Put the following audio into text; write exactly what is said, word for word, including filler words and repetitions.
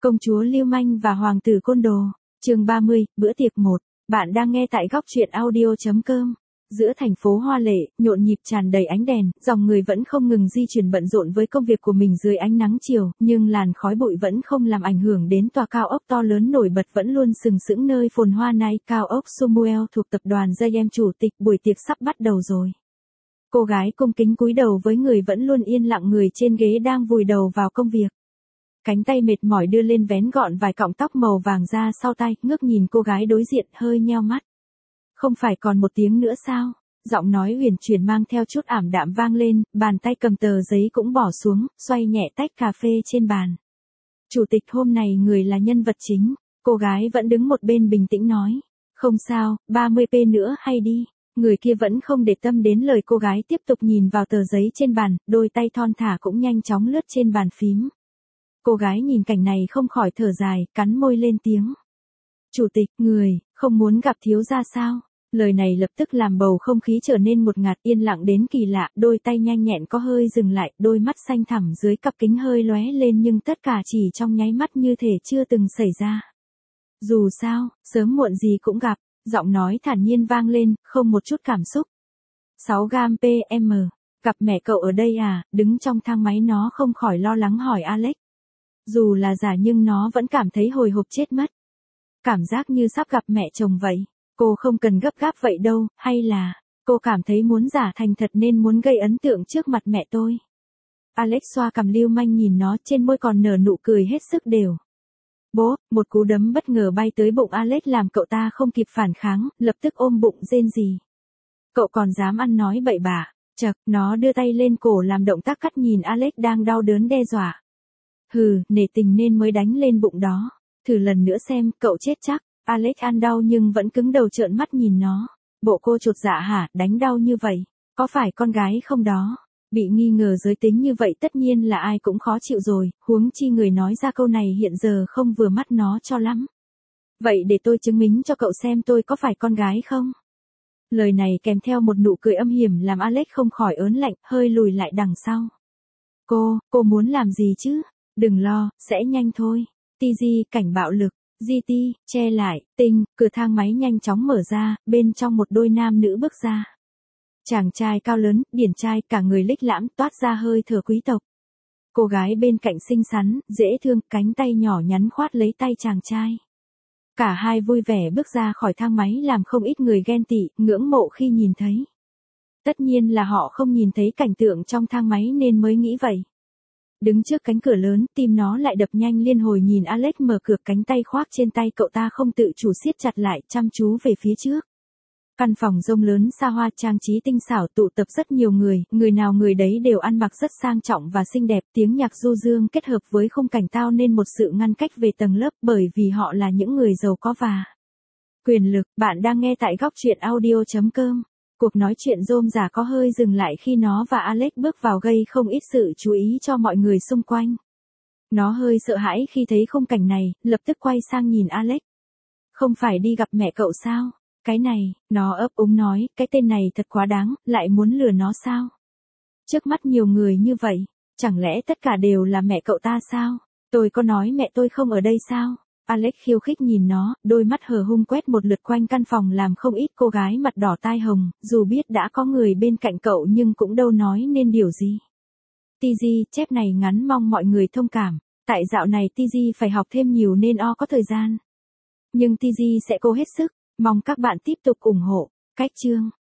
Công chúa lưu manh và hoàng tử côn đồ. Chương ba mươi, bữa tiệc một. Bạn đang nghe tại góc truyện audio chấm com. Giữa thành phố hoa lệ, nhộn nhịp tràn đầy ánh đèn, dòng người vẫn không ngừng di chuyển bận rộn với công việc của mình dưới ánh nắng chiều, nhưng làn khói bụi vẫn không làm ảnh hưởng đến tòa cao ốc to lớn nổi bật vẫn luôn sừng sững nơi phồn hoa này. Cao ốc Samuel thuộc tập đoàn gi em chủ tịch, buổi tiệc sắp bắt đầu rồi. Cô gái cung kính cúi đầu với người vẫn luôn yên lặng người trên ghế đang vùi đầu vào công việc. Cánh tay mệt mỏi đưa lên vén gọn vài cọng tóc màu vàng ra sau tai, ngước nhìn cô gái đối diện hơi nheo mắt. Không phải còn một tiếng nữa sao? Giọng nói huyền chuyển mang theo chút ảm đạm vang lên, bàn tay cầm tờ giấy cũng bỏ xuống, xoay nhẹ tách cà phê trên bàn. Chủ tịch hôm nay người là nhân vật chính, cô gái vẫn đứng một bên bình tĩnh nói. Không sao, ba mươi p nữa hay đi. Người kia vẫn không để tâm đến lời cô gái tiếp tục nhìn vào tờ giấy trên bàn, đôi tay thon thả cũng nhanh chóng lướt trên bàn phím. Cô gái nhìn cảnh này không khỏi thở dài, cắn môi lên tiếng. Chủ tịch, người, không muốn gặp thiếu gia sao? Lời này lập tức làm bầu không khí trở nên một ngạt yên lặng đến kỳ lạ, đôi tay nhanh nhẹn có hơi dừng lại, đôi mắt xanh thẳm dưới cặp kính hơi lóe lên nhưng tất cả chỉ trong nháy mắt như thể chưa từng xảy ra. Dù sao, sớm muộn gì cũng gặp, giọng nói thản nhiên vang lên, không một chút cảm xúc. sáu gam pê em, gặp mẹ cậu ở đây à? Đứng trong thang máy nó không khỏi lo lắng hỏi Alex. Dù là giả nhưng nó vẫn cảm thấy hồi hộp chết mất. Cảm giác như sắp gặp mẹ chồng vậy. Cô không cần gấp gáp vậy đâu, hay là, cô cảm thấy muốn giả thành thật nên muốn gây ấn tượng trước mặt mẹ tôi. Alex xoa cằm lưu manh nhìn nó, trên môi còn nở nụ cười hết sức đều. Bố, một cú đấm bất ngờ bay tới bụng Alex làm cậu ta không kịp phản kháng, lập tức ôm bụng rên rỉ. Cậu còn dám ăn nói bậy bạ, chậc, nó đưa tay lên cổ làm động tác cắt nhìn Alex đang đau đớn đe dọa. Hừ, nể tình nên mới đánh lên bụng đó. Thử lần nữa xem, cậu chết chắc. Alex ăn đau nhưng vẫn cứng đầu trợn mắt nhìn nó. Bộ cô chột dạ hả, đánh đau như vậy? Có phải con gái không đó? Bị nghi ngờ giới tính như vậy tất nhiên là ai cũng khó chịu rồi, huống chi người nói ra câu này hiện giờ không vừa mắt nó cho lắm. Vậy để tôi chứng minh cho cậu xem tôi có phải con gái không? Lời này kèm theo một nụ cười âm hiểm làm Alex không khỏi ớn lạnh, hơi lùi lại đằng sau. Cô, cô muốn làm gì chứ? Đừng lo, sẽ nhanh thôi. tê giê, cảnh bạo lực. giê tê, che lại, tinh, cửa thang máy nhanh chóng mở ra, bên trong một đôi nam nữ bước ra. Chàng trai cao lớn, điển trai, cả người lích lãm, toát ra hơi thở quý tộc. Cô gái bên cạnh xinh xắn, dễ thương, cánh tay nhỏ nhắn khoát lấy tay chàng trai. Cả hai vui vẻ bước ra khỏi thang máy làm không ít người ghen tị, ngưỡng mộ khi nhìn thấy. Tất nhiên là họ không nhìn thấy cảnh tượng trong thang máy nên mới nghĩ vậy. Đứng trước cánh cửa lớn, tim nó lại đập nhanh liên hồi nhìn Alex mở cửa, cánh tay khoác trên tay cậu ta không tự chủ siết chặt lại, chăm chú về phía trước. Căn phòng rông lớn xa hoa trang trí tinh xảo tụ tập rất nhiều người, người nào người đấy đều ăn mặc rất sang trọng và xinh đẹp, tiếng nhạc du dương kết hợp với khung cảnh tạo nên một sự ngăn cách về tầng lớp bởi vì họ là những người giàu có và quyền lực. Bạn đang nghe tại góc truyện audio chấm com. Cuộc nói chuyện rôm rả có hơi dừng lại khi nó và Alex bước vào gây không ít sự chú ý cho mọi người xung quanh. Nó hơi sợ hãi khi thấy khung cảnh này, lập tức quay sang nhìn Alex. Không phải đi gặp mẹ cậu sao? Cái này, nó ấp úng nói, cái tên này thật quá đáng, lại muốn lừa nó sao? Trước mắt nhiều người như vậy, chẳng lẽ tất cả đều là mẹ cậu ta sao? Tôi có nói mẹ tôi không ở đây sao? Alex khiêu khích nhìn nó, đôi mắt hờ hung quét một lượt quanh căn phòng làm không ít cô gái mặt đỏ tai hồng, dù biết đã có người bên cạnh cậu nhưng cũng đâu nói nên điều gì. tê giê, chép này ngắn mong mọi người thông cảm, tại dạo này tê giê phải học thêm nhiều nên o có thời gian. Nhưng tê giê sẽ cố hết sức, mong các bạn tiếp tục ủng hộ. Cách chương